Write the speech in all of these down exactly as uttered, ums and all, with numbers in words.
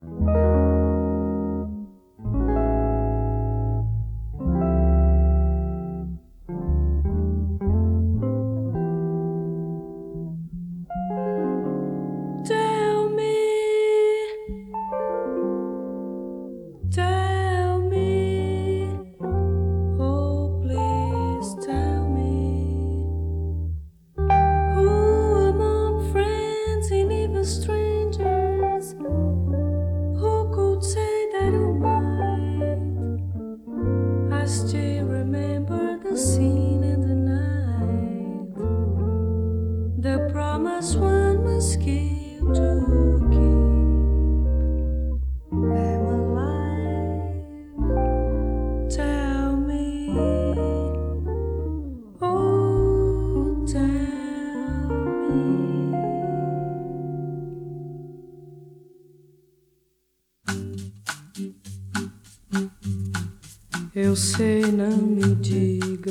Eu sei, não me diga.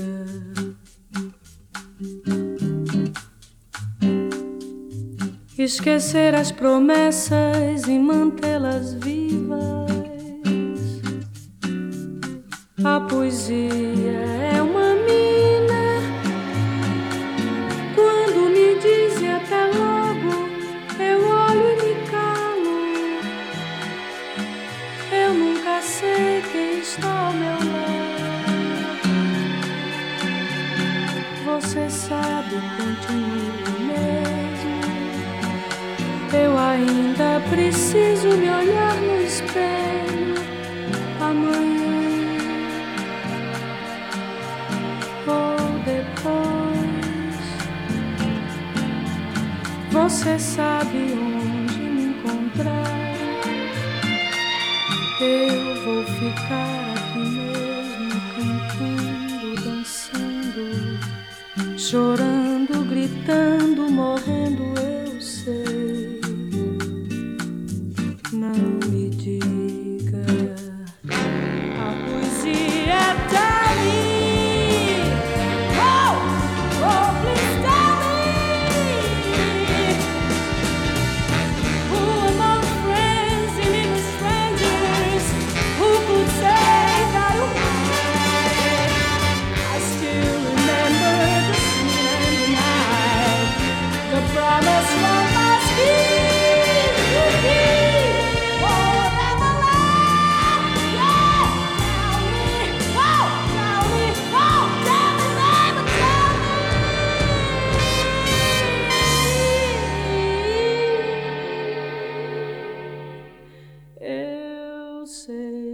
Esquecer as promessas e mantê-las vivas. A poesia é uma mina. Quando me dizem até logo, eu olho e me calo. Eu nunca sei quem está ao meu lado. Você sabe, continuo mesmo. Eu ainda preciso me olhar no espelho amanhã ou depois. Você sabe onde me encontrar. Eu vou ficar aqui mesmo, cantando, dançando, chorando, gritando, morrendo, eu sei. Não me diga. A poesia é tell me. Oh, oh, please tell me. Who among friends and even strangers, who could say that you I still remember the scene and the night, the promise one must keep to keep forever love. Yeah, tell me, oh, tell me, oh, tell me, baby, tell me. Eu sei.